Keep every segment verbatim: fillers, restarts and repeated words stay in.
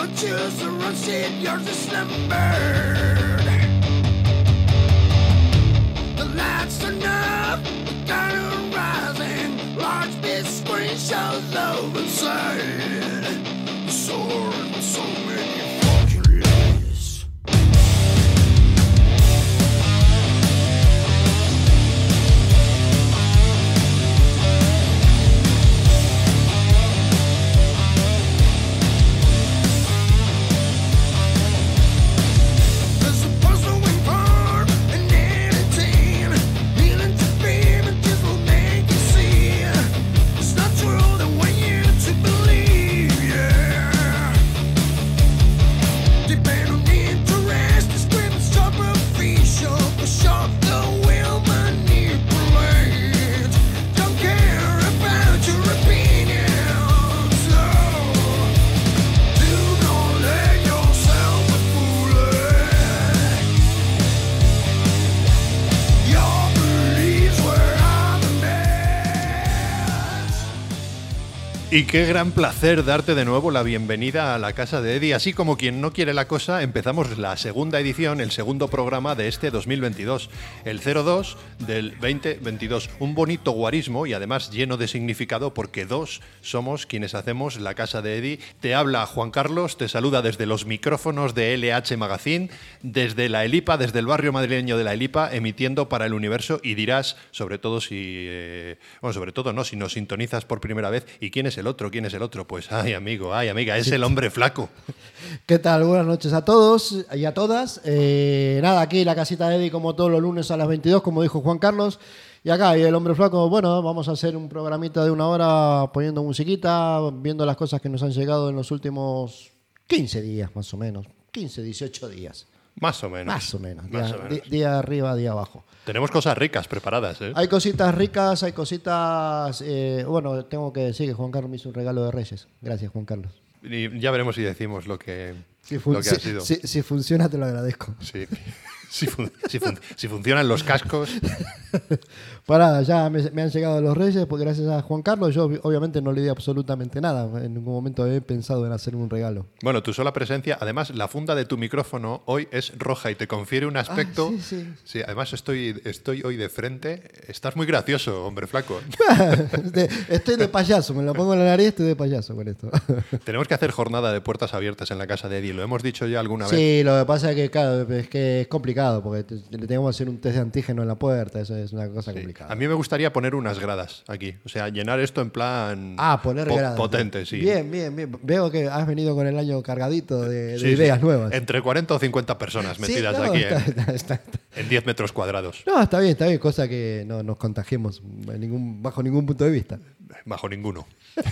Don't choose the wrong seat, yours is numbered. The lights turn up, the curtain rising. Large big screen shows love inside. Soaring with so many fucking lies. Y qué gran placer darte de nuevo la bienvenida a la casa de Eddie. Así como quien no quiere la cosa, empezamos la segunda edición, el segundo programa de este dos mil veintidós, el cero dos del veinte veintidós. Un bonito guarismo y además lleno de significado porque dos somos quienes hacemos la casa de Eddie. Te habla Juan Carlos, te saluda desde los micrófonos de L H Magazine, desde la Elipa, desde el barrio madrileño de la Elipa, emitiendo para el universo, y dirás, sobre todo si, eh, bueno, sobre todo no, si nos sintonizas por primera vez, ¿y quién es el otro? ¿Quién es el otro? Pues, ay, amigo, ay, amiga, es el hombre flaco. ¿Qué tal? Buenas noches a todos y a todas. Eh, nada, aquí la casita de Eddie, como todos los lunes a las veintidós, como dijo Juan Carlos. Y acá, y el hombre flaco, bueno, vamos a hacer un programita de una hora poniendo musiquita, viendo las cosas que nos han llegado en los últimos quince días, más o menos. quince, dieciocho días. Más o menos. Más o menos. Más Día, o menos. día arriba, día abajo. Tenemos cosas ricas preparadas, ¿eh? Hay cositas ricas, hay cositas... Eh, bueno, tengo que decir que Juan Carlos me hizo un regalo de Reyes. Gracias, Juan Carlos. Y ya veremos si decimos lo que, Si, fun- lo que ha si- sido. si- si funciona, te lo agradezco. Sí. Si, fun- si, fun- si funcionan los cascos. Pará, ya me, me han llegado los Reyes, pues gracias a Juan Carlos. Yo ob- obviamente no le di absolutamente nada. En ningún momento he pensado en hacer un regalo. Bueno, tu sola presencia, además la funda de tu micrófono hoy es roja y te confiere un aspecto. Ah, sí, sí. Sí, además estoy, estoy hoy de frente. Estás muy gracioso, hombre flaco. De- estoy de payaso, me lo pongo en la nariz, estoy de payaso con esto. Tenemos que hacer jornada de puertas abiertas en la casa de Eddie. Lo hemos dicho ya alguna vez. Sí, lo que pasa es que, claro, es que es complicado, porque te- le tenemos que hacer un test de antígeno en la puerta, eso es una cosa Sí. complicada. A mí me gustaría poner unas gradas aquí. O sea, llenar esto en plan. Ah, poner po- gradas. Potente, sí. Bien, bien, bien. Veo que has venido con el año cargadito de, de Sí, ideas sí. nuevas. Entre cuarenta o cincuenta personas Sí, metidas no, aquí está- en, está- está- está. en diez metros cuadrados. No, está bien, está bien, cosa que no nos contagiemos en ningún, bajo ningún punto de vista. Bajo ninguno.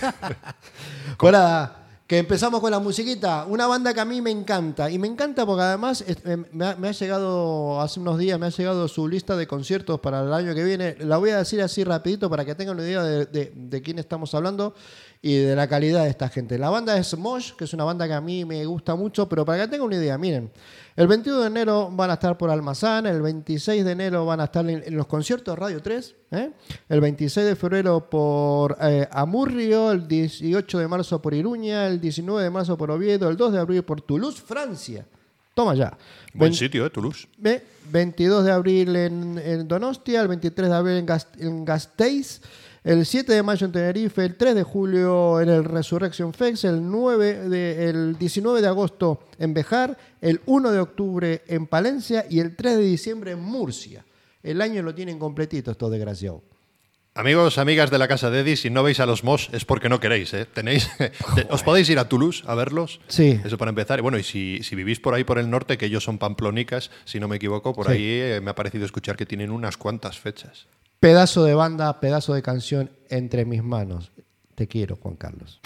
Ahora, que empezamos con la musiquita, una banda que a mí me encanta, y me encanta porque además es- eh, me ha, me ha llegado, hace unos días me ha llegado su lista de conciertos para el año que viene. La voy a decir así rapidito para que tengan una idea de, de, de quién estamos hablando y de la calidad de esta gente. La banda es Mosh, que es una banda que a mí me gusta mucho, pero para que tengan una idea, miren, el veintidós de enero van a estar por Almazán, el veintiséis de enero van a estar en, en los conciertos Radio tres, ¿eh? El veintiséis de febrero por eh, Amurrio, el dieciocho de marzo por Iruña, el diecinueve de marzo por Oviedo, el dos de abril por Toulouse, Francia. Toma ya. Buen Ven- sitio, ¿eh? Toulouse. Ve, veintidós de abril en, en Donostia, el veintitrés de abril en, Gast- en Gasteiz, el siete de mayo en Tenerife, el tres de julio en el Resurrection Fest, el, nueve de, el diecinueve de agosto en Bejar, el uno de octubre en Palencia y el tres de diciembre en Murcia. El año lo tienen completito estos desgraciados. Amigos, amigas de la casa de Eddie, si no veis a los Mosh es porque no queréis, ¿eh? Tenéis, te- os podéis ir a Toulouse a verlos. Sí. Eso para empezar. Y bueno, y si, si vivís por ahí por el norte, que ellos son pamplónicas, si no me equivoco, por Sí. ahí eh, me ha parecido escuchar que tienen unas cuantas fechas. Pedazo de banda, pedazo de canción entre mis manos. Te quiero, Juan Carlos.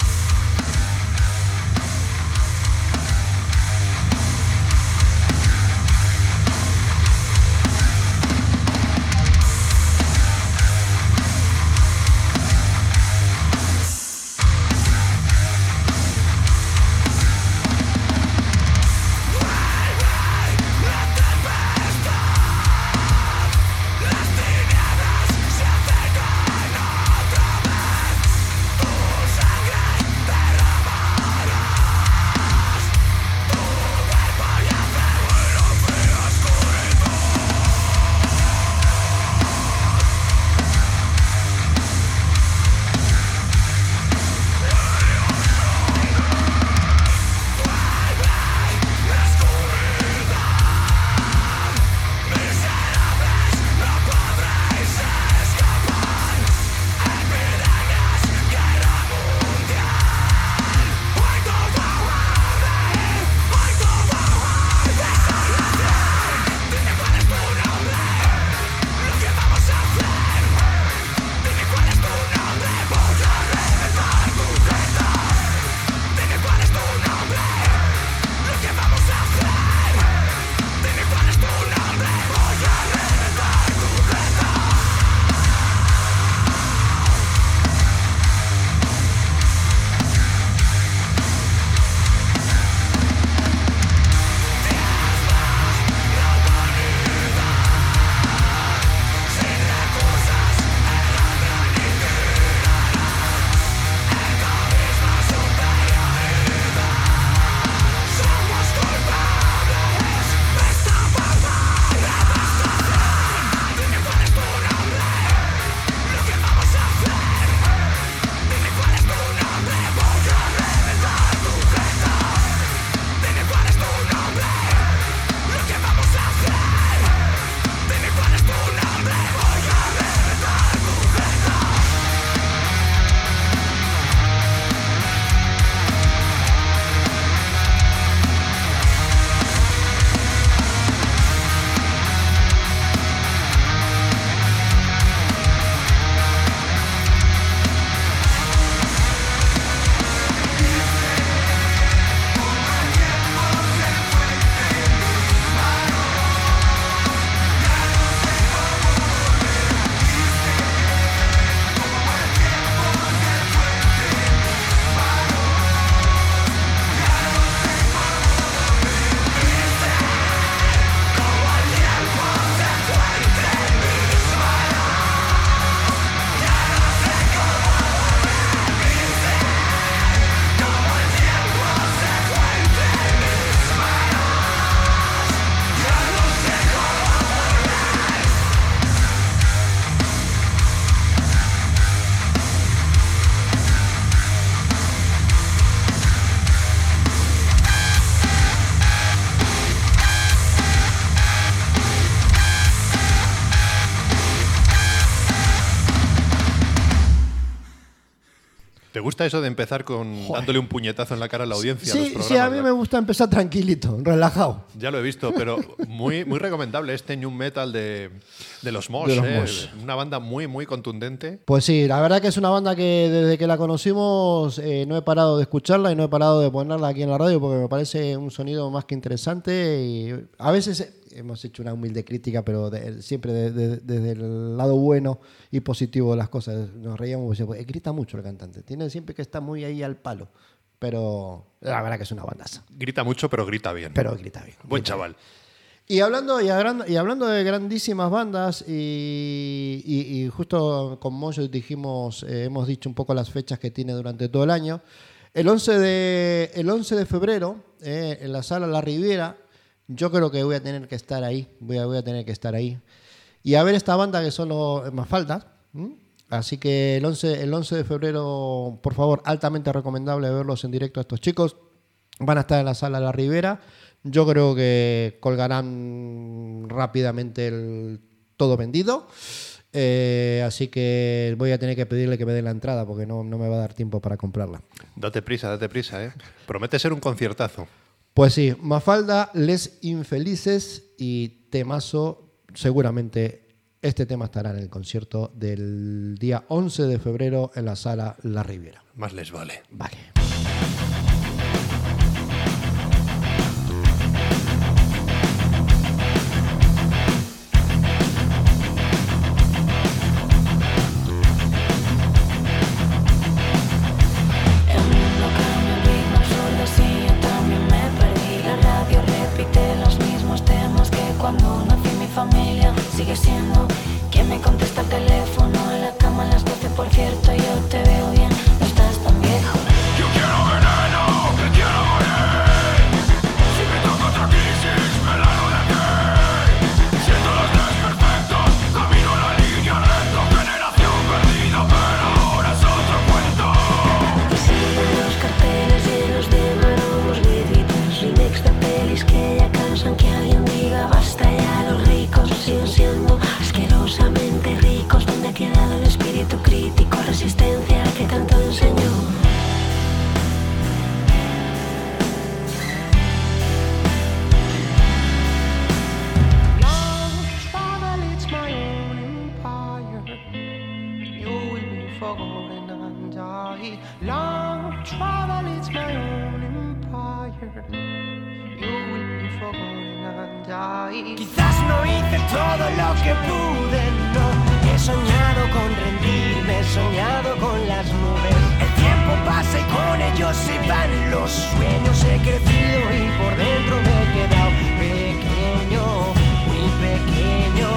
Las tinieblas se acercan otra vez. Tu sangre ¿Te gusta eso de empezar con Joder. dándole un puñetazo en la cara a la audiencia? Sí, a los programas, sí, a mí ¿verdad? me gusta empezar tranquilito, relajado. Ya lo he visto, pero muy, muy recomendable este new metal de, de los Mosh. De los ¿eh? Mosh. Una banda muy, muy contundente. Pues sí, la verdad que es una banda que desde que la conocimos eh, no he parado de escucharla y no he parado de ponerla aquí en la radio porque me parece un sonido más que interesante. Y a veces hemos hecho una humilde crítica, pero de, siempre de, de, desde el lado bueno y positivo de las cosas. Nos reíamos, pues, grita mucho el cantante, tiene siempre que estar muy ahí al palo, pero la verdad que es una bandaza. Grita mucho, pero grita bien. Pero grita bien. Buen grita chaval. Bien. Y hablando, y, hablando, y hablando de grandísimas bandas, y, y, y justo con Mojo dijimos, eh, hemos dicho un poco las fechas que tiene durante todo el año. El once de, el once de febrero, eh, en la sala La Riviera, yo creo que voy a tener que estar ahí, voy a, voy a tener que estar ahí. Y a ver esta banda que solo más falta. ¿Mm? Así que el once, el once de febrero, por favor, altamente recomendable verlos en directo a estos chicos. Van a estar en la sala La Ribera. Yo creo que colgarán rápidamente el todo vendido. Eh, así que voy a tener que pedirle que me den la entrada porque no, no me va a dar tiempo para comprarla. Date prisa, date prisa, ¿eh? Promete ser un conciertazo. Pues sí, Mafalda, Les Infelices y temazo. Seguramente este tema estará en el concierto del día once de febrero en la sala La Riviera. Más les vale. Vale. Sigue siendo quien me contesta el teléfono en la cama a las doce, por cierto, yo te veo bien, no estás tan viejo. Yo quiero veneno, que quiero morir. Si me toca otra crisis, me largo de aquí. Siento los desperfectos, camino la línea recta. Generación perdida, pero ahora es otro cuento. Y siguen los carteles llenos de maromos, vidritos, remakes de pelis que ya cansan que alguien diga basta ya. Los ricos siguen siendo asquerosamente ricos. ¿Dónde ha quedado el espíritu crítico, resistencia que tanto enseñó? Long travel, it's my own empire. You will be forgotten and die. Long travel, it's my own empire. You will be forgotten and die. Quizás no hice todo lo que pude, no. He soñado con rendirme, he soñado con las nubes. El tiempo pasa y con ellos se van los sueños. He crecido y por dentro me he quedado pequeño, muy pequeño.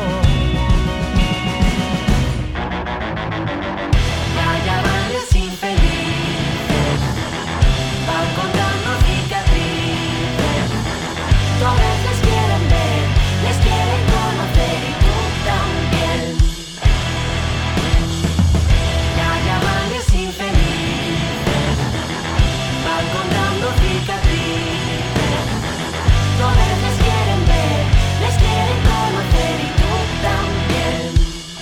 Allá van los infelices, van contando cicatrices. Todas les quieren ver, les quieren conocer y tú también. Allá van los infelices, van contando cicatrices. Todas les quieren ver, les quieren conocer y tú también.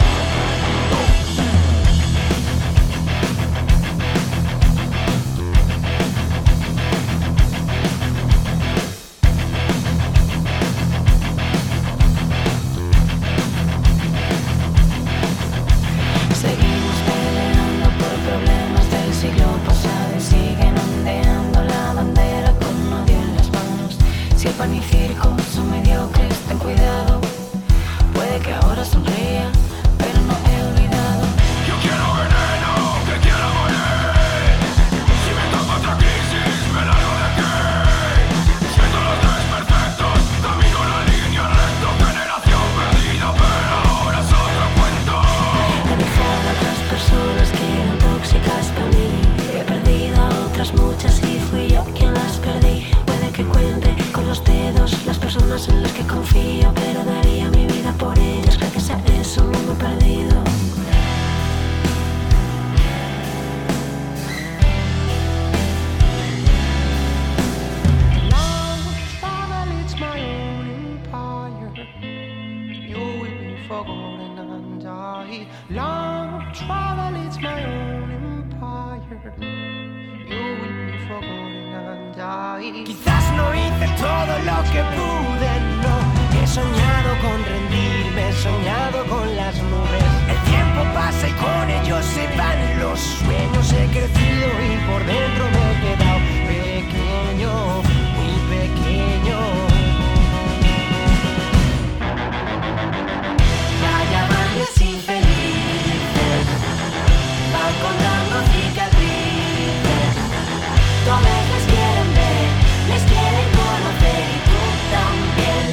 Seguimos peleando por problemas del siglo pasado y siguen ondeando la bandera con odio en las manos. Si el pan y circo son mediocres, ten cuidado. Puede que ahora sonría, pero no he olvidado. Yo quiero veneno, que quiero morir. Si me toca otra crisis, me largo de aquí. Siento los desperfectos, camino la línea recta. Generación perdida, pero ahora es otro cuento. He dejado a otras personas que eran tóxicas para mí. He perdido a otras muchas y fui yo quien las perdí. Puede que cuente con los dedos las personas en las que confío, pero daría mi vida por ellas. Gracias a eso no me he perdido. Long travel, it's my own empire. You will be forgotten and die. Long travel, it's my own empire. you will be forgotten and die. Quizás no hice todo lo que pude, no. He soñado con rendirme, he soñado con las nubes. El tiempo pasa y con ellos se van los sueños. He crecido y por dentro me he quedado pequeño, muy pequeño. Ya llaman los infelices, van contando cicatrices. Tú a veces quieren ver, les quieren conocer y tú también.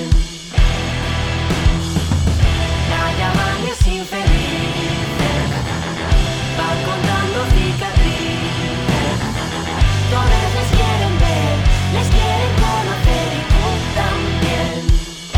Ya llaman los infelices, van contando cicatrices. Tú a veces quieren ver, les quieren conocer y tú también.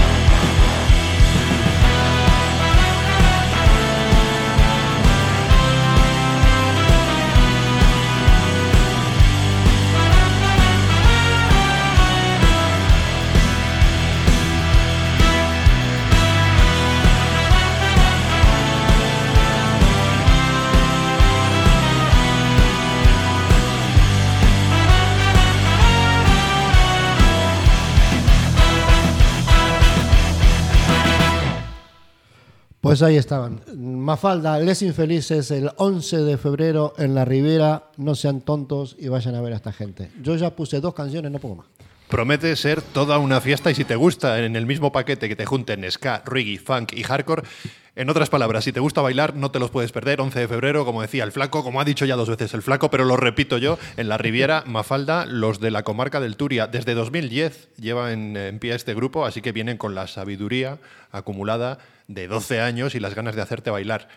Pues ahí estaban. Mafalda, Les Infelices, el once de febrero en la Ribera. No sean tontos y vayan a ver a esta gente. Yo ya puse dos canciones, no pongo más. Promete ser toda una fiesta y si te gusta en el mismo paquete que te junten ska, reggae, funk y hardcore, en otras palabras, si te gusta bailar no te los puedes perder. once de febrero, como decía el Flaco, como ha dicho ya dos veces el Flaco, pero lo repito yo, en la Riviera, Mafalda, los de la comarca del Turia, desde dos mil diez lleva en, en pie este grupo, así que vienen con la sabiduría acumulada de doce años y las ganas de hacerte bailar.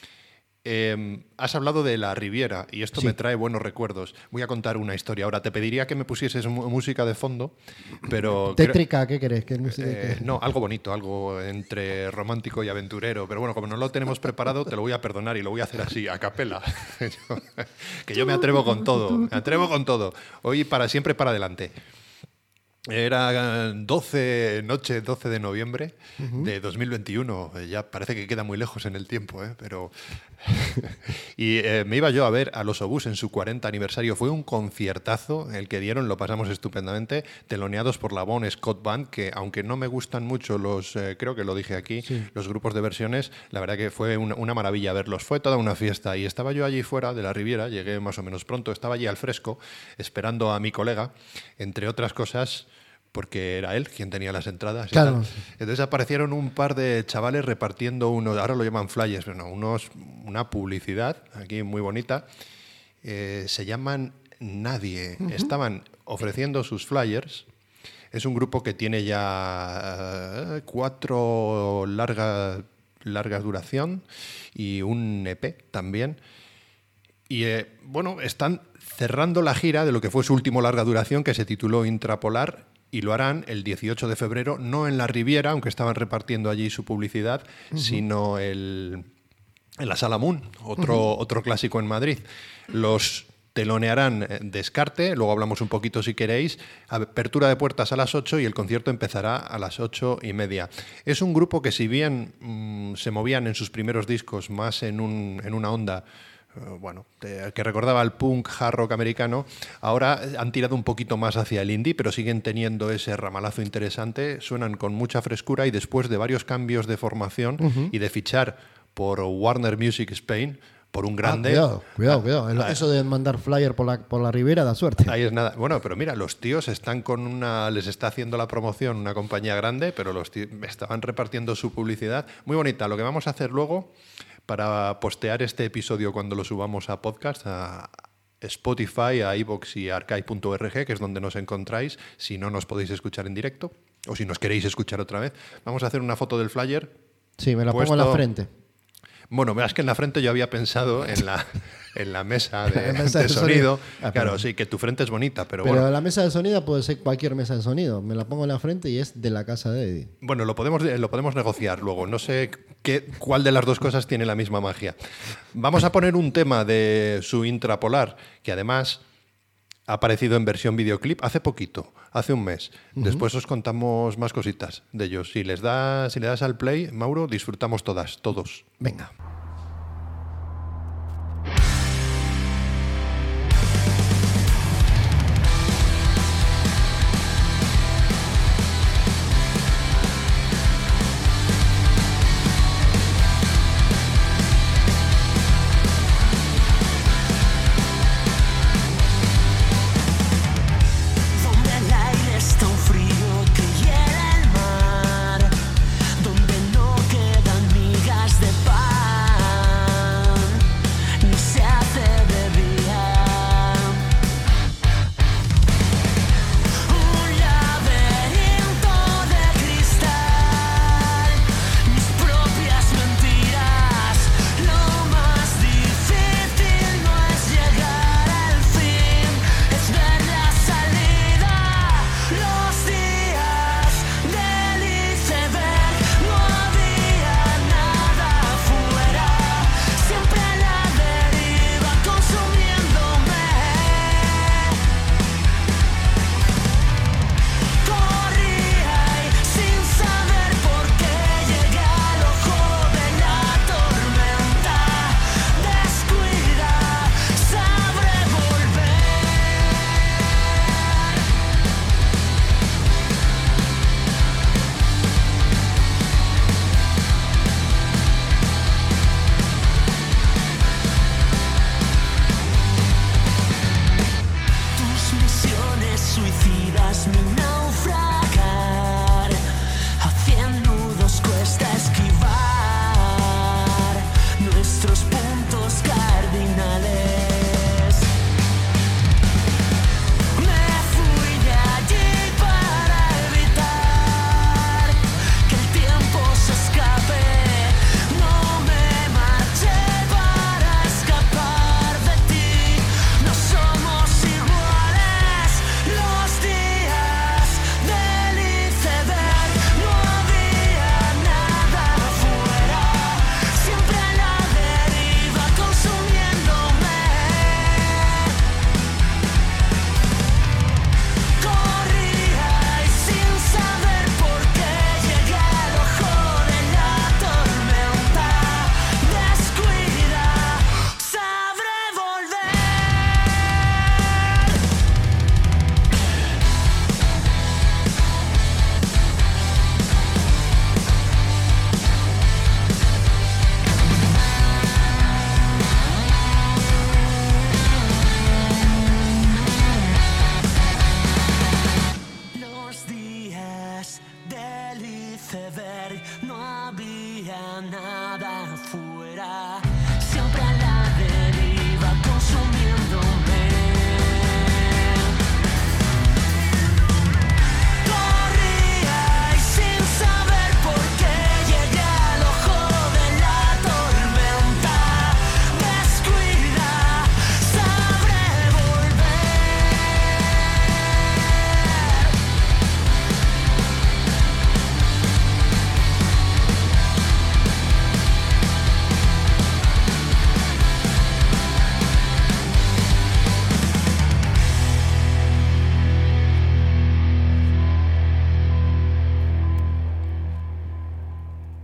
Eh, has hablado de la Riviera y esto Sí. me trae buenos recuerdos. Voy a contar una historia. Ahora, te pediría que me pusieses mu- música de fondo, pero... creo- Tétrica, ¿qué querés? ¿Qué música eh, querés? no, algo bonito, algo entre romántico y aventurero. Pero bueno, como no lo tenemos preparado, te lo voy a perdonar y lo voy a hacer así, a capela. Que yo me atrevo con todo, me atrevo con todo. Hoy para siempre para adelante. Era doce, noche doce de noviembre de dos mil veintiuno. Ya parece que queda muy lejos en el tiempo, ¿eh? Pero... y eh, me iba yo a ver a Los Obús en su cuarenta aniversario. Fue un conciertazo el que dieron, lo pasamos estupendamente, teloneados por la Bon Scott Band, que aunque no me gustan mucho los, eh, creo que lo dije aquí, Sí. los grupos de versiones, la verdad que fue una, una maravilla verlos. Fue toda una fiesta y estaba yo allí fuera de la Riviera, llegué más o menos pronto, estaba allí al fresco, esperando a mi colega, entre otras cosas... porque era él quien tenía las entradas. y Claro. tal. Entonces aparecieron un par de chavales repartiendo unos, ahora lo llaman flyers, pero no, unos, una publicidad aquí muy bonita. Eh, se llaman Nadie. Estaban ofreciendo sus flyers. Es un grupo que tiene ya eh, cuatro largas largas duración y un E P también. Y eh, bueno, están cerrando la gira de lo que fue su último larga duración, que se tituló Intrapolar, y lo harán el dieciocho de febrero, no en la Riviera, aunque estaban repartiendo allí su publicidad, uh-huh. sino el, en la Sala Moon, otro, uh-huh. otro clásico en Madrid. Los telonearán Descarte, luego hablamos un poquito si queréis, apertura de puertas a las ocho y el concierto empezará a las ocho y media. Es un grupo que si bien mmm, se movían en sus primeros discos más en, un, en una onda... bueno, que recordaba el punk hard rock americano, ahora han tirado un poquito más hacia el indie, pero siguen teniendo ese ramalazo interesante, suenan con mucha frescura y después de varios cambios de formación uh-huh. y de fichar por Warner Music Spain, por un grande... Ah, cuidado, cuidado, cuidado. Ah, Eso de mandar flyer por la, por la Ribera da suerte. Ahí es nada. Bueno, pero mira, los tíos están con una... Les está haciendo la promoción una compañía grande, pero los tíos estaban repartiendo su publicidad. Muy bonita. Lo que vamos a hacer luego... para postear este episodio cuando lo subamos a podcast, a Spotify, a iVoox y a archive punto org, que es donde nos encontráis, si no nos podéis escuchar en directo, o si nos queréis escuchar otra vez. Vamos a hacer una foto del flyer. Sí, me la puesto... pongo en la frente. Bueno, es que en la frente yo había pensado en la, en la mesa de, mesa de, de sonido. sonido. Ah, claro, pero, sí, que tu frente es bonita, pero, pero bueno. la mesa de sonido puede ser cualquier mesa de sonido. Me la pongo en la frente y es de la casa de Eddie. Bueno, lo podemos, lo podemos negociar luego. No sé qué, cuál de las dos cosas tiene la misma magia. Vamos a poner un tema de su Intrapolar, que además ha aparecido en versión videoclip hace poquito, hace un mes. Uh-huh. Después os contamos más cositas de ellos. Si les da, si le das al play, Mauro, disfrutamos todas, todos. Venga.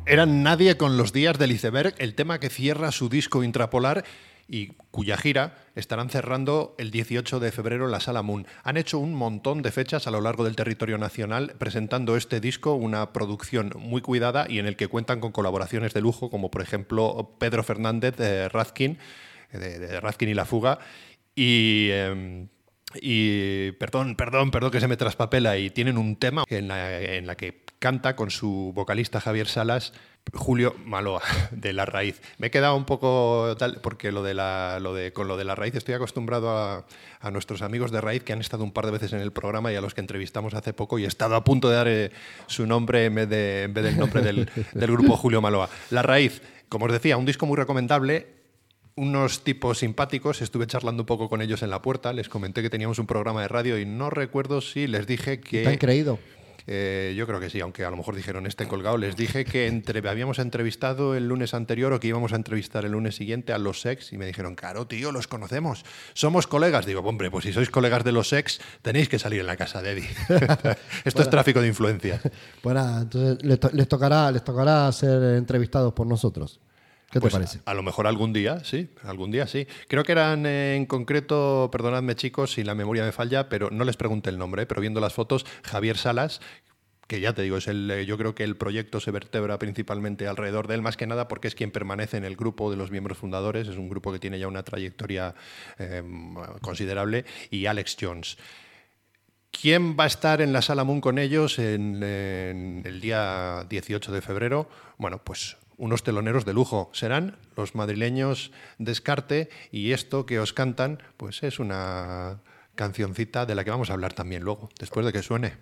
Eran Nadie con los días del iceberg, el tema que cierra su disco Intrapolar y cuya gira estarán cerrando el dieciocho de febrero en la Sala Moon. Han hecho un montón de fechas a lo largo del territorio nacional presentando este disco, una producción muy cuidada y en el que cuentan con colaboraciones de lujo, como por ejemplo Pedro Fernández de Razkin, de, de Razkin y La Fuga, y... Eh, Y perdón, perdón, perdón que se me traspapela. Y tienen un tema en la, en la que canta con su vocalista Javier Salas, Julio Maloa, de La Raíz. Me he quedado un poco tal, porque lo de la, lo de, con lo de La Raíz estoy acostumbrado a, a nuestros amigos de Raíz que han estado un par de veces en el programa y a los que entrevistamos hace poco y he estado a punto de dar eh, su nombre en vez, de, en vez del nombre del, del grupo Julio Maloa. La Raíz, como os decía, un disco muy recomendable. Unos tipos simpáticos, estuve charlando un poco con ellos en la puerta, les comenté que teníamos un programa de radio y no recuerdo si les dije que... ¿Te han creído? Eh, yo creo que sí, aunque a lo mejor dijeron este colgado. Les dije que entre, habíamos entrevistado el lunes anterior o que íbamos a entrevistar el lunes siguiente a los Sex y me dijeron, claro, tío, los conocemos, somos colegas. Digo, hombre, pues si sois colegas de los Sex tenéis que salir en la casa de Eddie. Esto bueno, es tráfico de influencia. Bueno, entonces les, to les, tocará, les tocará ser entrevistados por nosotros. ¿Qué te pues parece? A, a lo mejor algún día, sí, algún día sí. Creo que eran eh, en concreto, perdonadme chicos si la memoria me falla, pero no les pregunté el nombre, eh, pero viendo las fotos, Javier Salas, que ya te digo, es el, eh, yo creo que el proyecto se vertebra principalmente alrededor de él, más que nada porque es quien permanece en el grupo de los miembros fundadores, es un grupo que tiene ya una trayectoria eh, considerable, y Alex Jones. ¿Quién va a estar en la Sala Moon con ellos en, en el día dieciocho de febrero? Bueno, pues unos teloneros de lujo. Serán los madrileños Descarte y esto que os cantan pues es una cancioncita de la que vamos a hablar también luego, después de que suene.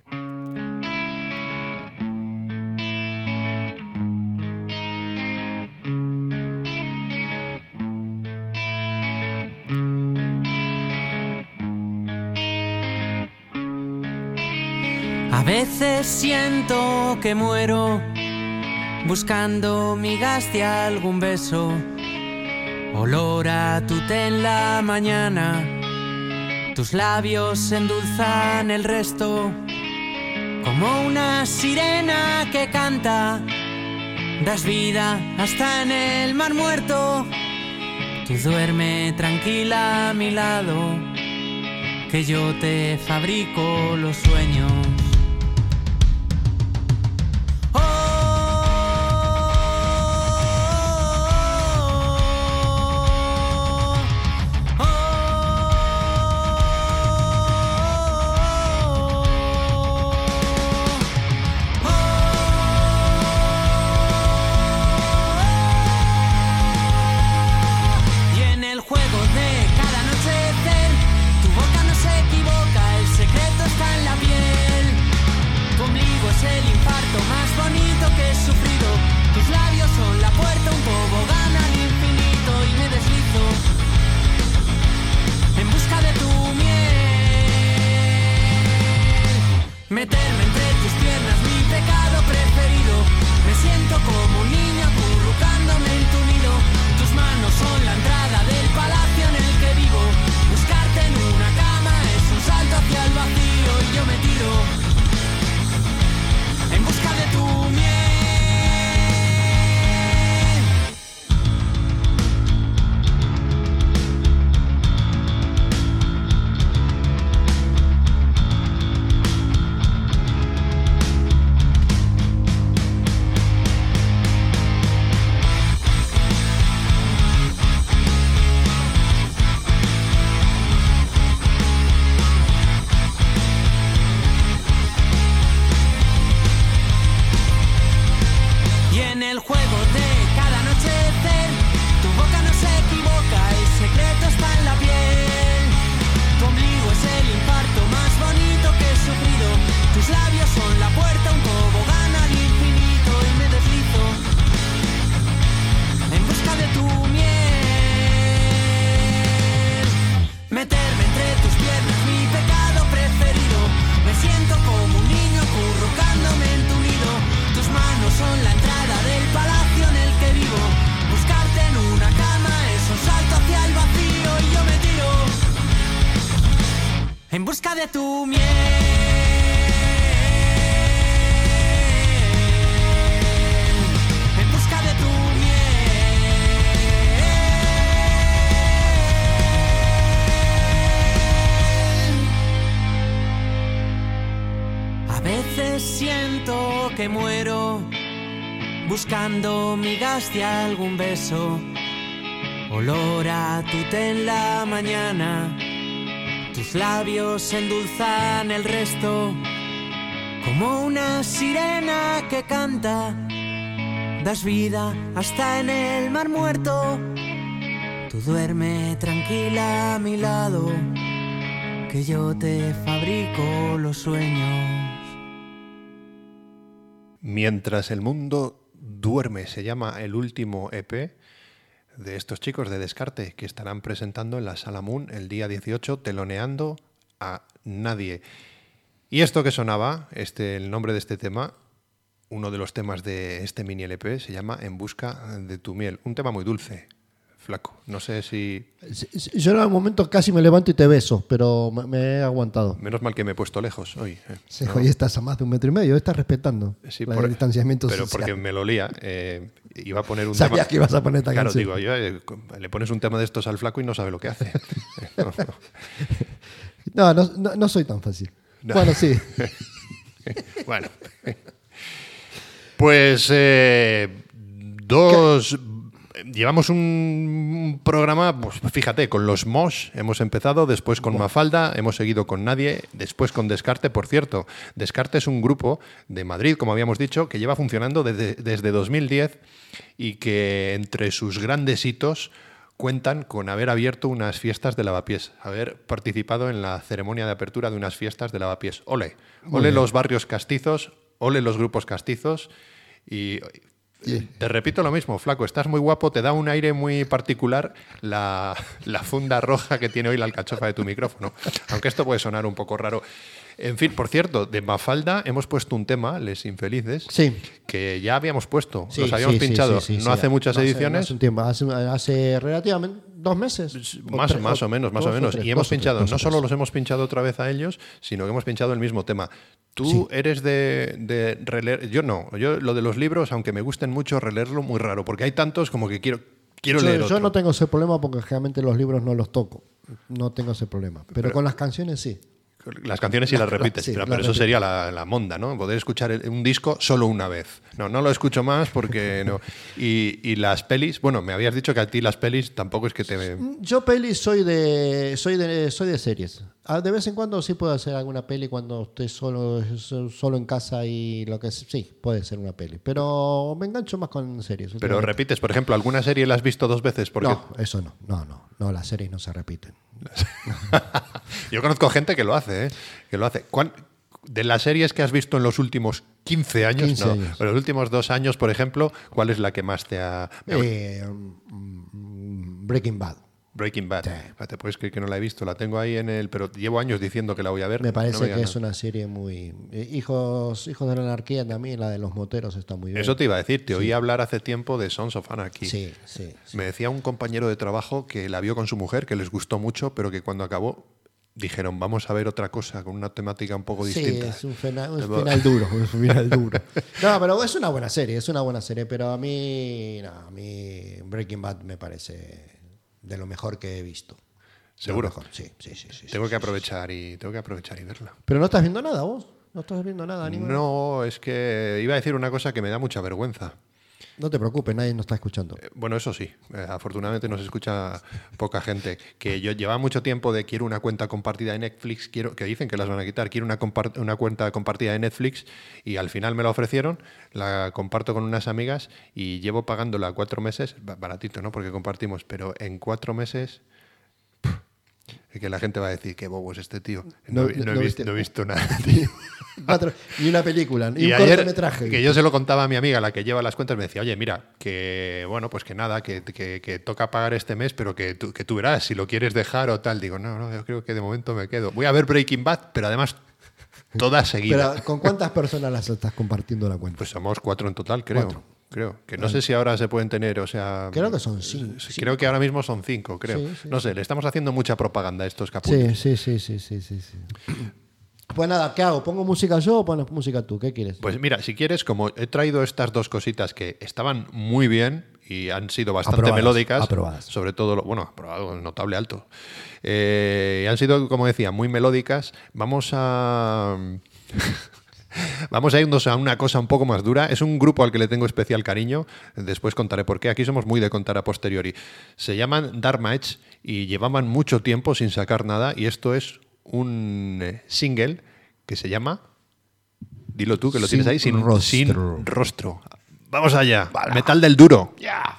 A veces siento que muero buscando migas de algún beso, olor a tu té en la mañana, tus labios endulzan el resto, como una sirena que canta, das vida hasta en el mar muerto, tú duerme tranquila a mi lado, que yo te fabrico los sueños. Meterme entre tus piernas, mi pecado preferido. Me siento como un niño acurrucándome en tu nido. Tus manos son la entrada del palacio en el que vivo. Buscarte en una cama es un salto hacia el vacío y yo me tiro en busca de tu miel. En busca de tu miel. En que muero, buscando migas de algún beso. Olor a tu té en la mañana, tus labios endulzan el resto. Como una sirena que canta, das vida hasta en el mar muerto. Tú duerme tranquila a mi lado, que yo te fabrico los sueños. Mientras el mundo duerme se llama el último E P de estos chicos de Descarte, que estarán presentando en la Sala Moon el día dieciocho, teloneando a Nadie. Y esto que sonaba, este, el nombre de este tema, uno de los temas de este mini L P, se llama En busca de tu miel. Un tema muy dulce, Flaco. No sé si... Yo en algún momento casi me levanto y te beso, pero me, me he aguantado. Menos mal que me he puesto lejos hoy. ¿eh? Sí, ¿no? hoy estás a más de un metro y medio, estás respetando Sí, la- por- el distanciamiento pero social. porque me lo olía. Eh, iba a poner un Sabías tema... que ibas a poner esta Claro, canción. digo, yo, eh, le pones un tema de estos al Flaco y no sabe lo que hace. No, no. No, no, no, no soy tan fácil. No. Bueno, sí. Bueno. Pues eh, dos... Llevamos un programa, pues fíjate, con los Mosh hemos empezado, después con Mafalda, hemos seguido con Nadie, después con Descarte. Por cierto, Descarte es un grupo de Madrid, como habíamos dicho, que lleva funcionando desde, desde dos mil diez y que entre sus grandes hitos cuentan con haber abierto unas fiestas de Lavapiés, haber participado en la ceremonia de apertura de unas fiestas de Lavapiés. Ole, ole los barrios castizos, ole los grupos castizos y... Te repito lo mismo, Flaco, estás muy guapo, te da un aire muy particular la, la funda roja que tiene hoy la alcachofa de tu micrófono, aunque esto puede sonar un poco raro. En fin, por cierto, de Mafalda hemos puesto un tema, Les Infelices, Sí. que ya habíamos puesto, Sí, los habíamos sí, sí, pinchado sí, sí, no sí. hace muchas No hace- ediciones. no hace un tiempo, hace, hace relativamente dos meses. Más, tres- más o menos, más dos o menos. tres, y hemos dos o tres, pinchado, dos o no solo tres. los hemos pinchado otra vez a ellos, sino que hemos pinchado el mismo tema. Tú Sí. eres de, de releer, yo no, yo lo de los libros, aunque me gusten mucho, releerlo muy raro, porque hay tantos como que quiero, quiero Yo, leer yo otro. no tengo ese problema porque generalmente los libros no los toco. No tengo ese problema. Pero, con las canciones sí. Las canciones sí las repites, sí, pero, las pero eso repito. sería la, la monda, ¿no? Poder escuchar el- un disco solo una vez. No, no lo escucho más porque no. Y, y las pelis, bueno, me habías dicho que a ti las pelis tampoco es que te... Yo pelis soy de soy de soy de series. Ah, de vez en cuando sí puedo hacer alguna peli cuando estoy solo solo en casa y lo que es, sí, puede ser una peli, pero me engancho más con series. Pero últimamente. repites, por ejemplo, ¿alguna serie la has visto dos veces? Porque No, eso no. No, no, no, las series no se repiten. yo conozco gente que lo hace, ¿eh? Que lo hace. ¿Cuán- De las series que has visto en los últimos quince años, quince no, años. en los últimos dos años, por ejemplo, ¿cuál es la que más te ha... Eh, mm, Breaking Bad. Breaking Bad. Sí. Te puedes creer que no la he visto, la tengo ahí en el... Pero llevo años diciendo que la voy a ver. Me no parece digas que es nada. una serie muy eh, hijos hijos de la anarquía también, la de los moteros está muy bien. Eso te iba a decir, te oí hablar hace tiempo de Sons of Anarchy. Sí, sí. sí. Me decía un compañero de trabajo que la vio con su mujer, que les gustó mucho, pero que cuando acabó dijeron, vamos a ver otra cosa con una temática un poco Sí, distinta. es un, fena- un final duro, es un final duro. No, pero es una buena serie, es una buena serie, pero a mí, no, a mí Breaking Bad me parece de lo mejor que he visto. De lo ¿Seguro? mejor, Sí, sí, sí, sí. Tengo sí, que sí, aprovechar y tengo que aprovechar y verla. sí. Pero no estás viendo nada vos, no estás viendo nada, ninguna- No, es que iba a decir una cosa que me da mucha vergüenza. No te preocupes, nadie nos está escuchando. Eh, Bueno, eso sí, eh, afortunadamente nos escucha poca gente. Que yo llevaba mucho tiempo de quiero una cuenta compartida de Netflix, quiero que dicen que las van a quitar, quiero una, compar- una cuenta compartida de Netflix y al final me la ofrecieron, la comparto con unas amigas y llevo pagándola cuatro meses, ba- baratito, ¿no? Porque compartimos, pero en cuatro meses... pff, es que la gente va a decir, qué bobo es este tío. No, No- he- no he, no visto, viste- no he visto nada, tío. Cuatro- ni una película, ni Y un ayer, cortometraje. que yo se lo contaba a mi amiga, la que lleva las cuentas, me decía, oye, mira, que bueno, pues que nada, que, que- que toca pagar este mes, pero que tú, que tú verás si lo quieres dejar o tal. Digo, no, no, yo creo que de momento me quedo. Voy a ver Breaking Bad, pero además toda seguida. Pero ¿con cuántas personas las estás compartiendo la cuenta? Pues somos cuatro en total, creo. Cuatro. Creo. Que no sé si ahora se pueden tener, o sea... Creo que son cinco. sí, Creo que ahora mismo son cinco, creo. Sí, sí. No sé, le estamos haciendo mucha propaganda a estos capullos. Sí, sí, sí, sí, sí, sí, sí. Pues nada, ¿qué hago? ¿Pongo música yo o pones música tú? ¿Qué quieres? Pues mira, si quieres, como he traído estas dos cositas que estaban muy bien y han sido bastante Aprobadas, melódicas, aprobadas. sobre todo, lo- bueno, aprobado, notable alto, eh, y han sido, como decía, muy melódicas, vamos a... Vamos a irnos a una cosa un poco más dura. Es un grupo al que le tengo especial cariño. Después contaré por qué. Aquí somos muy de contar a posteriori. Se llaman Dark-Mates y llevaban mucho tiempo sin sacar nada. Y esto es un single que se llama... Dilo tú, que lo Sin tienes ahí. Sin rostro. Sin rostro. Vamos allá. Vale. Metal del duro. Ya. Yeah.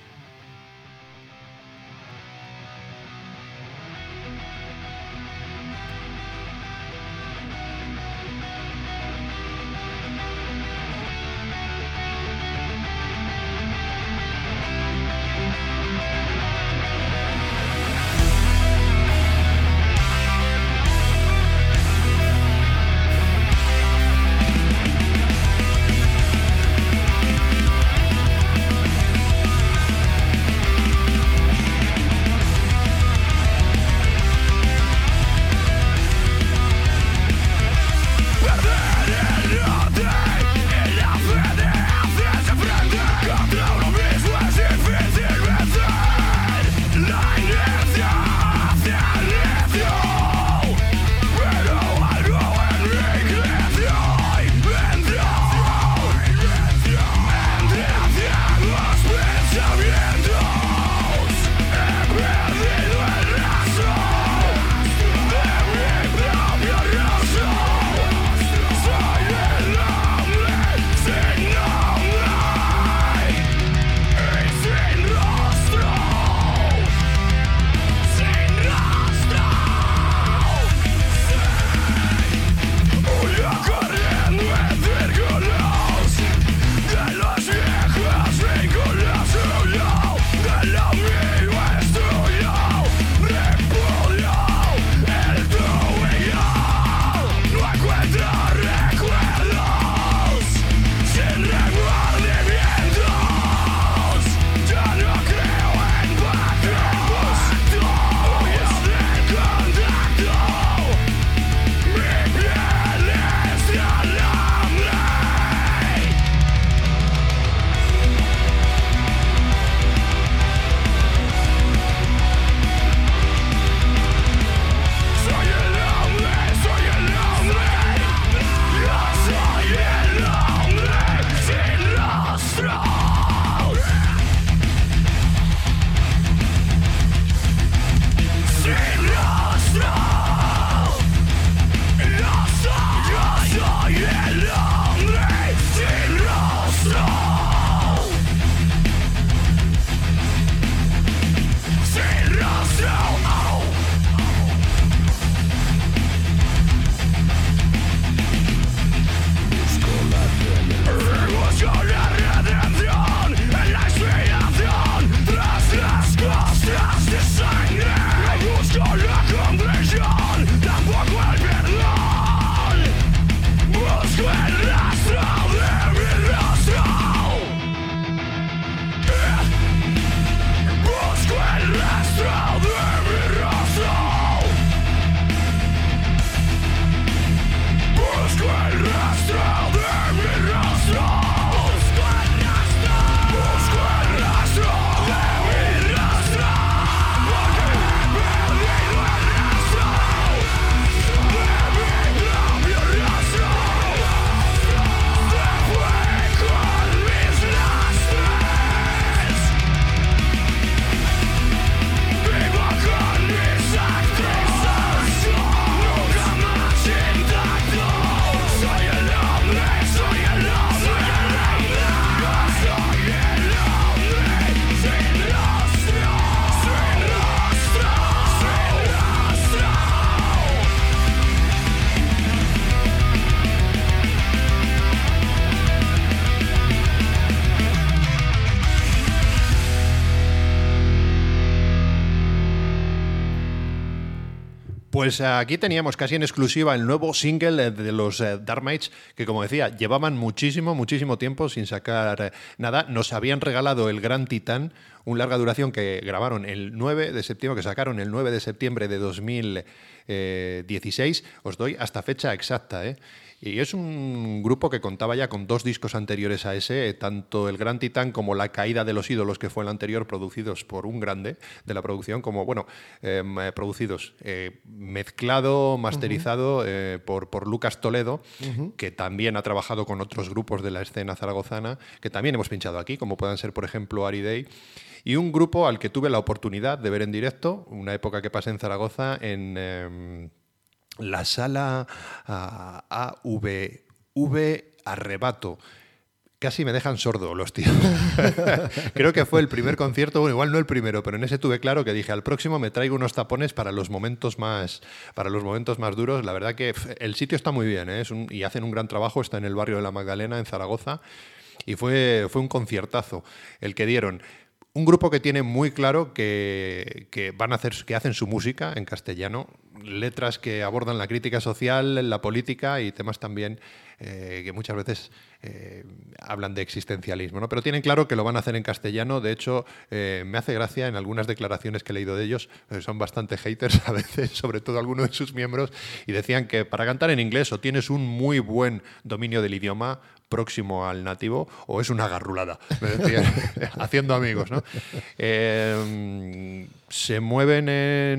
Pues aquí teníamos casi en exclusiva el nuevo single de los eh, Dark-Mates, que como decía, llevaban muchísimo, muchísimo tiempo sin sacar eh, nada. Nos habían regalado el Gran Titán, un larga duración que grabaron el nueve de septiembre, que sacaron el nueve de septiembre de dos mil dieciséis. Os doy hasta fecha exacta, ¿eh? Y es un grupo que contaba ya con dos discos anteriores a ese, tanto El Gran Titán como La Caída de los Ídolos, que fue el anterior, producidos por un grande de la producción, como, bueno, eh, producidos, eh, mezclado, masterizado uh-huh. eh, por, por Lucas Toledo, uh-huh. que también ha trabajado con otros grupos de la escena zaragozana, que también hemos pinchado aquí, como puedan ser, por ejemplo, Ari Day. Y un grupo al que tuve la oportunidad de ver en directo, una época que pasé en Zaragoza, en... Eh, la sala A V V Arrebato. Casi me dejan sordo los tíos. Creo que fue el primer concierto, bueno, igual no el primero, pero en ese tuve claro que dije, al próximo me traigo unos tapones para los momentos más, para los momentos más duros. La verdad que el sitio está muy bien, ¿eh? Es un, y hacen un gran trabajo, está en el barrio de la Magdalena, en Zaragoza, y fue, fue un conciertazo el que dieron. Un grupo que tiene muy claro que, que van a hacer, que hacen su música en castellano, letras que abordan la crítica social, la política y temas también eh, que muchas veces eh, hablan de existencialismo, ¿no? Pero tienen claro que lo van a hacer en castellano. De hecho, eh, me hace gracia en algunas declaraciones que he leído de ellos, eh, son bastante haters a veces, sobre todo algunos de sus miembros, y decían que para cantar en inglés o tienes un muy buen dominio del idioma próximo al nativo, o es una garrulada, me decían, haciendo amigos, ¿no? Eh, se mueven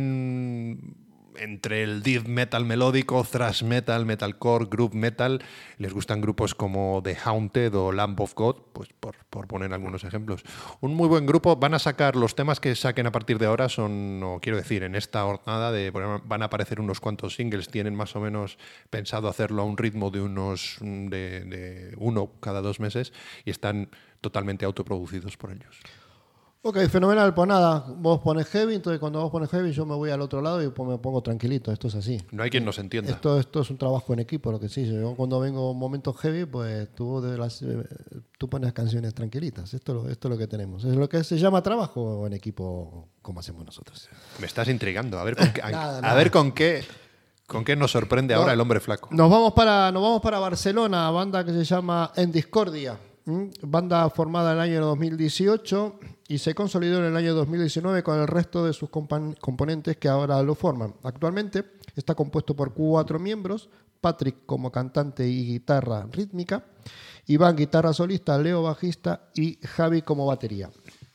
en, entre el death metal melódico, thrash metal, metalcore, groove metal. Les gustan grupos como The Haunted o Lamb of God, pues por, por poner algunos ejemplos. Un muy buen grupo. Van a sacar los temas que saquen a partir de ahora, son, no quiero decir, en esta jornada de, van a aparecer unos cuantos singles. Tienen más o menos pensado hacerlo a un ritmo de unos de, de uno cada dos meses y están totalmente autoproducidos por ellos. Ok, fenomenal. Pues nada, vos pones heavy, entonces cuando vos pones heavy yo me voy al otro lado y pues me pongo tranquilito. Esto es así. No hay quien nos entienda. Esto, esto es un trabajo en equipo, lo que sí. Yo cuando vengo momentos heavy, pues tú, de las, tú pones canciones tranquilitas. Esto, esto es lo que tenemos. Es lo que se llama trabajo en equipo, como hacemos nosotros. Me estás intrigando. A ver con qué, nada, a, nada. a ver con qué, con qué nos sorprende no, ahora el hombre flaco. Nos vamos para, nos vamos para Barcelona, banda que se llama En Discordia. ¿Mm? Banda formada en el año dos mil dieciocho y se consolidó en el año dos mil diecinueve con el resto de sus comp- componentes que ahora lo forman. Actualmente está compuesto por cuatro miembros: Patrick como cantante y guitarra rítmica, Iván guitarra solista, Leo bajista y Javi como batería.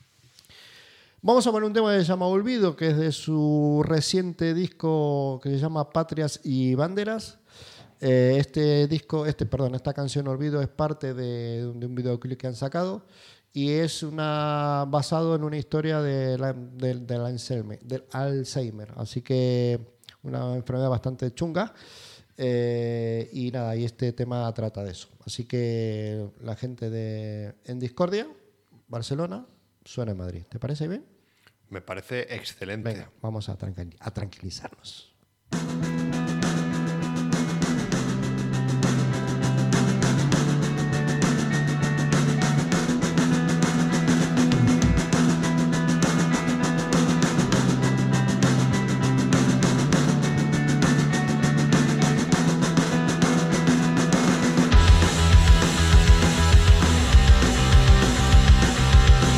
Vamos a poner un tema que se llama Olvido, que es de su reciente disco que se llama Patrias y Banderas. Eh, este disco, este, perdón, esta canción Olvido es parte de, de un videoclip que han sacado y es una basado en una historia de la, de, de la Alzheimer, del Alzheimer, así que una enfermedad bastante chunga eh, y nada, y este tema trata de eso. Así que la gente de En Discordia, Barcelona, suena en Madrid. ¿Te parece bien? Me parece excelente. Venga, vamos a, tranquil- a tranquilizarnos.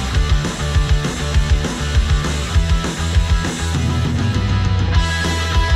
Thank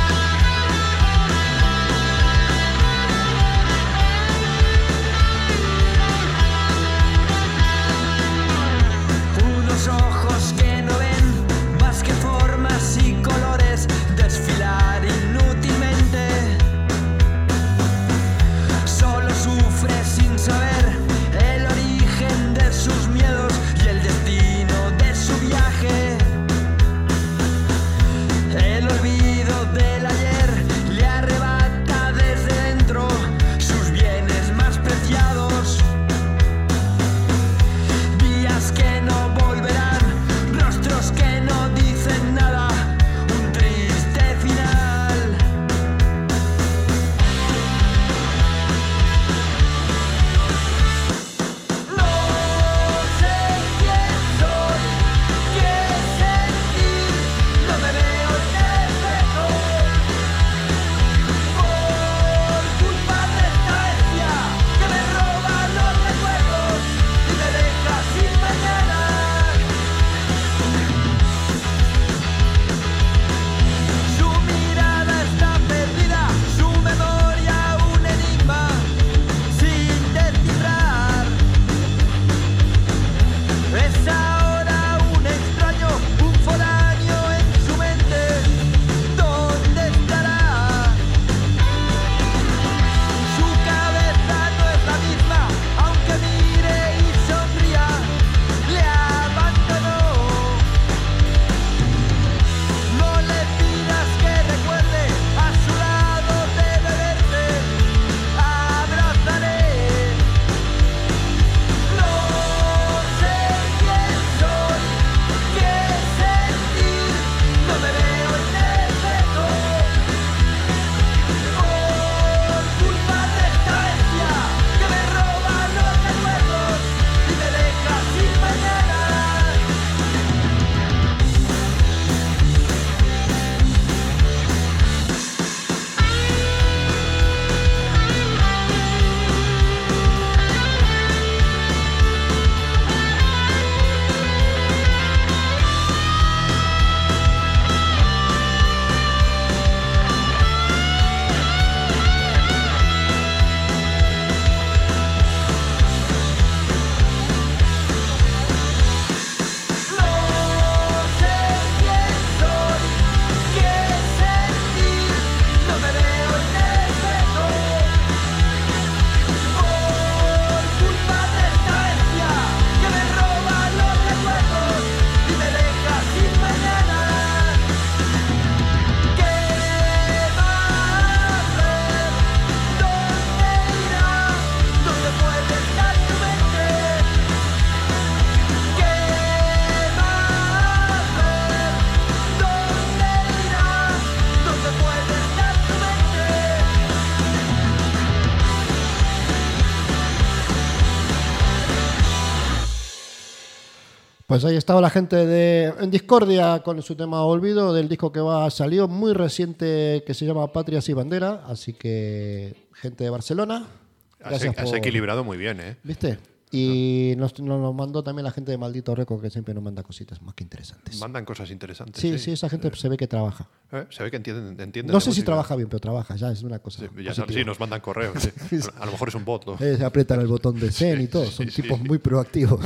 Pues ahí estaba la gente de en Discordia con su tema Olvido, del disco que va salió muy reciente que se llama Patrias y Bandera. Así que, gente de Barcelona, Has, gracias has por- equilibrado muy bien, ¿eh? ¿Viste? Y nos, nos lo mandó también la gente de Maldito Record, que siempre nos manda cositas más que interesantes. Mandan cosas interesantes. Sí, sí, esa gente se ve que trabaja. Eh, se ve que entienden. entienden No de sé si música. trabaja bien, pero trabaja, ya es una cosa. Sí, ya sabes, positiva. sí, nos mandan correos. sí. A lo mejor es un bot. ¿no? Eh, se aprietan el botón de Zen y todo, son sí, sí. tipos muy proactivos.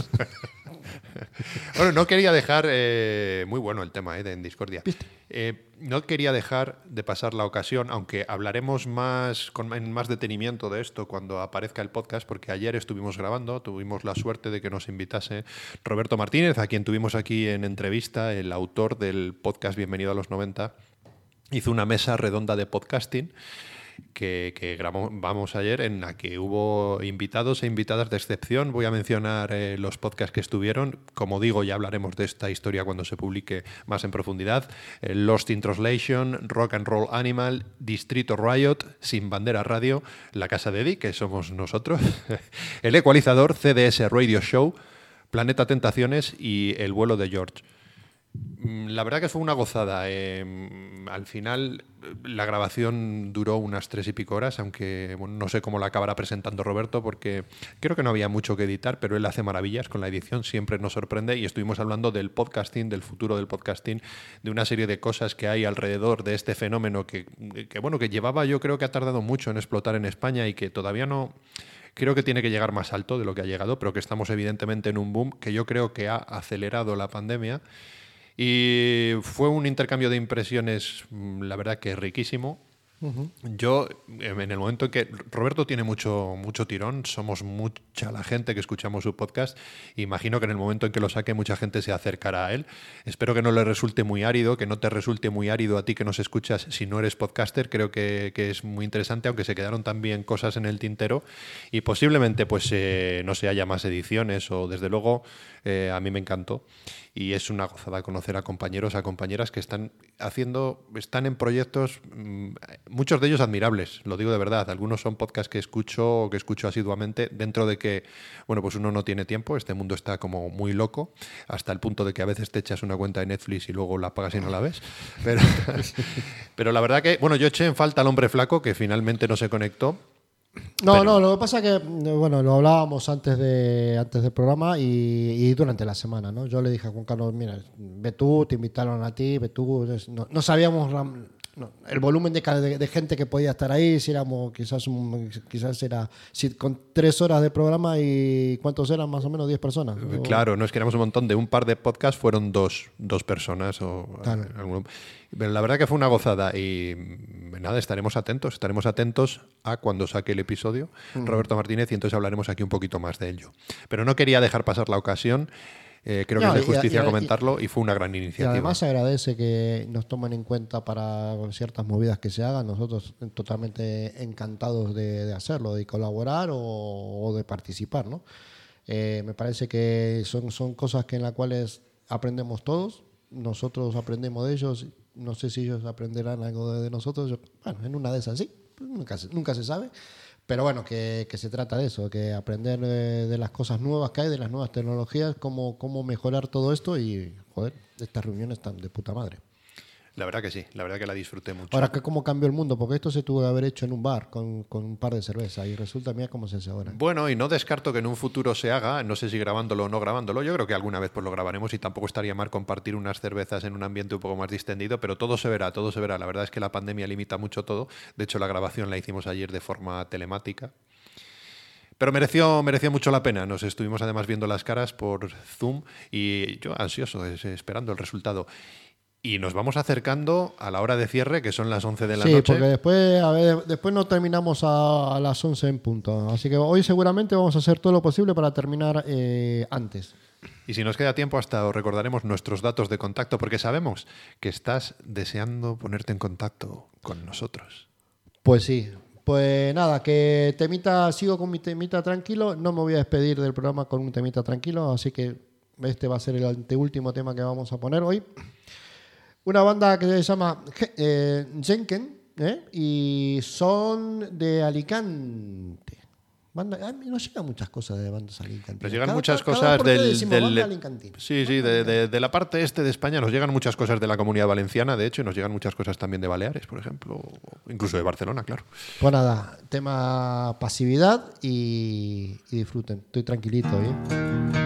Bueno, no quería dejar, eh, muy bueno el tema eh, de en Discordia. Eh, no quería dejar de pasar la ocasión, aunque hablaremos más con en más detenimiento de esto cuando aparezca el podcast, porque ayer estuvimos grabando, tuvimos la suerte de que nos invitase Roberto Martínez, a quien tuvimos aquí en entrevista, el autor del podcast Bienvenido a los noventa. Hizo una mesa redonda de podcasting que, que grabamos ayer, en la que hubo invitados e invitadas de excepción. Voy a mencionar eh, los podcasts que estuvieron. Como digo, ya hablaremos de esta historia cuando se publique más en profundidad. Eh, Lost in Translation, Rock and Roll Animal, Distrito Riot, Sin Bandera Radio, La Casa de Eddie, que somos nosotros, El Ecualizador, C D S Radio Show, Planeta Tentaciones y El Vuelo de George. La verdad que fue una gozada. Eh, al final la grabación duró unas tres y pico horas, aunque bueno, no sé cómo la acabará presentando Roberto, porque creo que no había mucho que editar, pero él hace maravillas con la edición, siempre nos sorprende, y estuvimos hablando del podcasting, del futuro del podcasting, de una serie de cosas que hay alrededor de este fenómeno que, que bueno, que llevaba, yo creo que ha tardado mucho en explotar en España y que todavía no... Creo que tiene que llegar más alto de lo que ha llegado, pero que estamos evidentemente en un boom que yo creo que ha acelerado la pandemia. Y fue un intercambio de impresiones, la verdad que riquísimo. Uh-huh. Yo, en el momento en que Roberto tiene mucho, mucho tirón, somos mucha la gente que escuchamos su podcast, imagino que en el momento en que lo saque mucha gente se acercará a él. Espero que no le resulte muy árido, que no te resulte muy árido a ti que nos escuchas si no eres podcaster. Creo que, que es muy interesante, aunque se quedaron también cosas en el tintero y posiblemente pues eh, no se haya más ediciones, o desde luego eh, a mí me encantó. Y es una gozada conocer a compañeros, a compañeras que están haciendo, están en proyectos, mmm, muchos de ellos admirables, lo digo de verdad. Algunos son podcasts que escucho o que escucho asiduamente, dentro de que, bueno, pues uno no tiene tiempo, este mundo está como muy loco, hasta el punto de que a veces te echas una cuenta de Netflix y luego la pagas y no la ves. Pero, pero la verdad que, bueno, yo eché en falta al hombre flaco, que finalmente no se conectó. No, Pero... no, lo que pasa es que, bueno, lo hablábamos antes de antes del programa y, y durante la semana, ¿no? Yo le dije a Juan Carlos, mira, ve tú, te invitaron a ti, ve tú. No, no sabíamos no, el volumen de, de, de gente que podía estar ahí, si éramos, quizás un, quizás era, si con tres horas de programa y ¿cuántos eran? Más o menos diez personas. ¿No? Claro, no es que éramos un montón, de un par de podcasts fueron dos, dos personas o claro. alguno. Pero la verdad que fue una gozada y nada, estaremos atentos, estaremos atentos a cuando saque el episodio uh-huh. Roberto Martínez, y entonces hablaremos aquí un poquito más de ello. Pero no quería dejar pasar la ocasión, eh, creo no, que es de justicia y, y, comentarlo y, y fue una gran iniciativa. Y además agradece que nos tomen en cuenta para ciertas movidas que se hagan, nosotros totalmente encantados de, de hacerlo, de colaborar o, o de participar, ¿no? Eh, me parece que son, son cosas que en las cuales aprendemos todos, nosotros aprendemos de ellos. No sé si ellos aprenderán algo de, de nosotros. Yo, bueno, en una de esas sí, nunca se, nunca se sabe. Pero bueno, que, que se trata de eso, que aprender de, de las cosas nuevas que hay, de las nuevas tecnologías, cómo, cómo mejorar todo esto y, joder, estas reuniones están de puta madre. La verdad que sí, la verdad que la disfruté mucho. Ahora, que cómo cambió el mundo, porque esto se tuvo que haber hecho en un bar con, con un par de cervezas y resulta, mira cómo se hace ahora. Bueno, y no descarto que en un futuro se haga, no sé si grabándolo o no grabándolo, yo creo que alguna vez pues lo grabaremos y tampoco estaría mal compartir unas cervezas en un ambiente un poco más distendido, pero todo se verá, todo se verá. La verdad es que la pandemia limita mucho todo, de hecho la grabación la hicimos ayer de forma telemática. Pero mereció, mereció mucho la pena, nos estuvimos además viendo las caras por Zoom y yo ansioso, esperando el resultado. Y nos vamos acercando a la hora de cierre, que son las once de la sí, noche. Sí, porque después, a ver, después no terminamos a, a las once en punto. Así que hoy seguramente vamos a hacer todo lo posible para terminar eh, antes. Y si nos queda tiempo, hasta os recordaremos nuestros datos de contacto, porque sabemos que estás deseando ponerte en contacto con nosotros. Pues sí. Pues nada, que temita, sigo con mi temita tranquilo. No me voy a despedir del programa con un temita tranquilo, así que este va a ser el anteúltimo tema que vamos a poner hoy. Una banda que se llama eh, Jenken, ¿eh? Y son de Alicante, Banda, a mí nos llegan muchas cosas de bandas alicantinas. Nos llegan Cada- muchas cada cosas por tres del, decimos del- banda alicantina. sí, sí, de, de- de la parte este de España nos llegan muchas cosas de la Comunidad Valenciana, de hecho, y nos llegan muchas cosas también de Baleares, por ejemplo, o incluso de Barcelona, claro. Pues nada, tema pasividad y, y disfruten. Estoy tranquilito, ¿eh?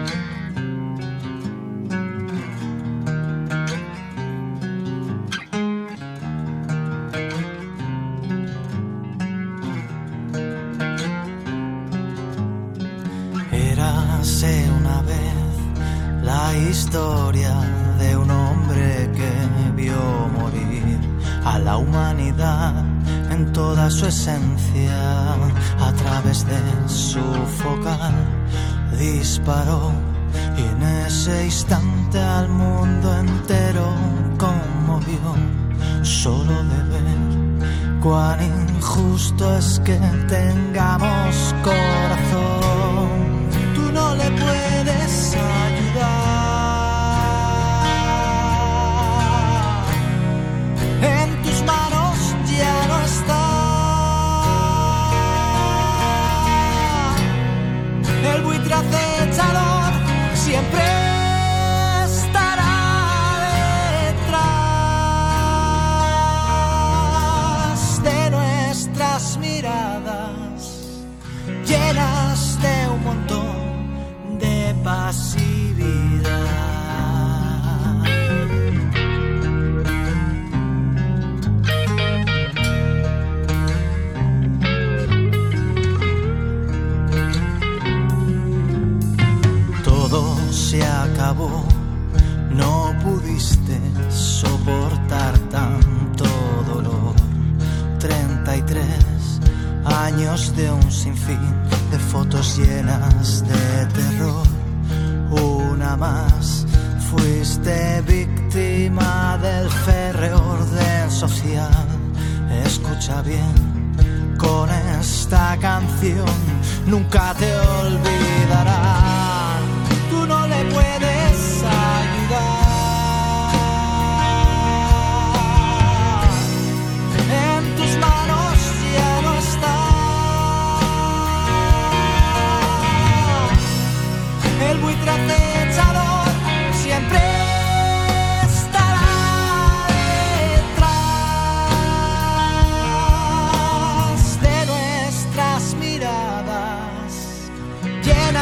Érase una vez la historia de un hombre que vio morir a la humanidad en toda su esencia. A través de su focal disparó y en ese instante al mundo entero conmovió. Solo de ver cuán injusto es que tengamos corazón. Tú no le puedes ayudar, en tus manos ya no está. El buitre acechador siempre estará detrás de nuestras miradas llenas de un montón de pasividad. Todo se acabó, no pudiste soportar tanto dolor. Treinta y tres años de un sinfín de fotos llenas de terror. Una más, fuiste víctima del férreo orden social. Escucha bien, con esta canción nunca te olvidarán. Tú no le puedes ayudar, en tus manos ya no está. El buitre acechador siempre estará detrás de nuestras miradas llenas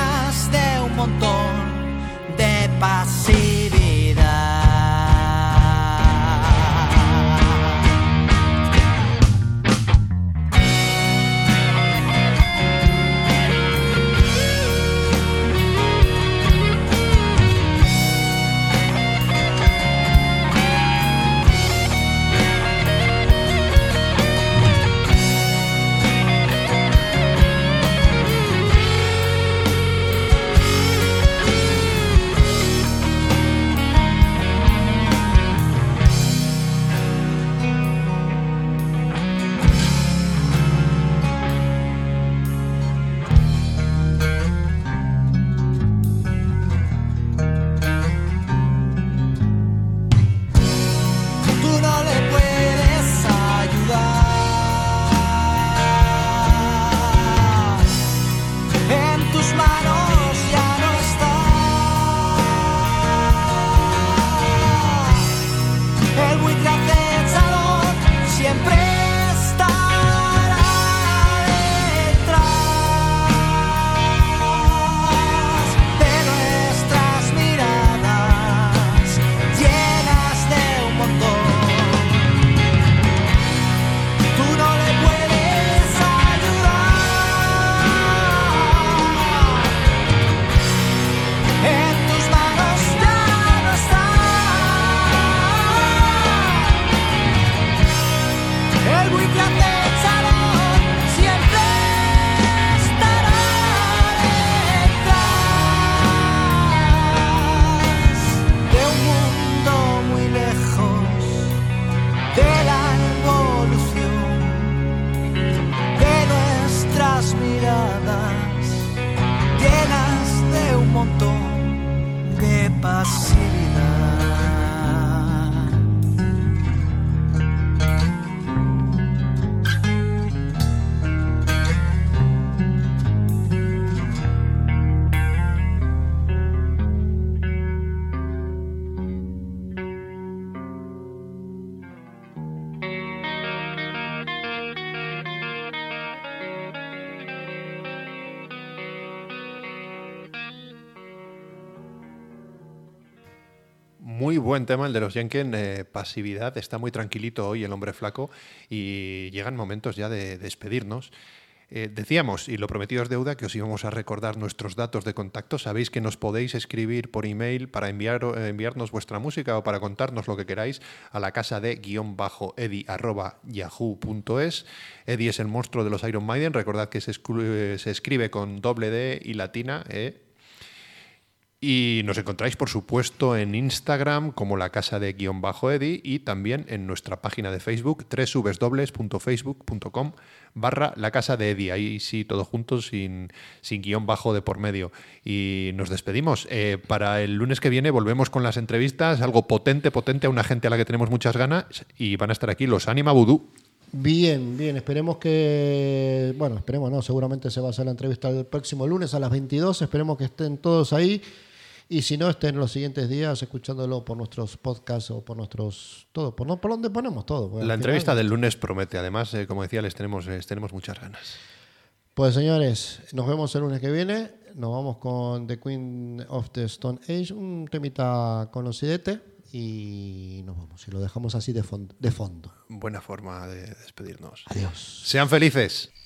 Muy buen tema el de los Jenkins, eh, pasividad. Está muy tranquilito hoy el hombre flaco y llegan momentos ya de despedirnos. Eh, decíamos, y lo prometido es deuda, que os íbamos a recordar nuestros datos de contacto. Sabéis que nos podéis escribir por email para enviar, eh, enviarnos vuestra música o para contarnos lo que queráis a la casa de guión bajo edi arroba yahoo punto es. Eddie es el monstruo de los Iron Maiden. Recordad que se, escri- se escribe con doble D y latina, eh. Y nos encontráis, por supuesto, en Instagram como la casa de guión bajo Eddie y también en nuestra página de Facebook, doble u doble u doble u punto facebook punto com barra la casa de Eddie. Ahí sí, todo junto, sin, sin guión bajo de por medio. Y nos despedimos. Eh, para el lunes que viene volvemos con las entrevistas, algo potente, potente, a una gente a la que tenemos muchas ganas, y van a estar aquí los Anima Voodoo. Bien, bien, esperemos que, bueno, esperemos no, seguramente se va a hacer la entrevista el próximo lunes a las veintidós, esperemos que estén todos ahí. Y si no, estén los siguientes días escuchándolo por nuestros podcasts o por nuestros... todo, por, no, por donde ponemos todo. Pues, la entrevista final, del lunes promete. Además, eh, como decía, les tenemos, les tenemos muchas ganas. Pues señores, nos vemos el lunes que viene. Nos vamos con The Queen of the Stone Age, un temita conocidete. Y nos vamos. Y lo dejamos así de fondo. De fondo. Buena forma de despedirnos. Adiós. Sean felices.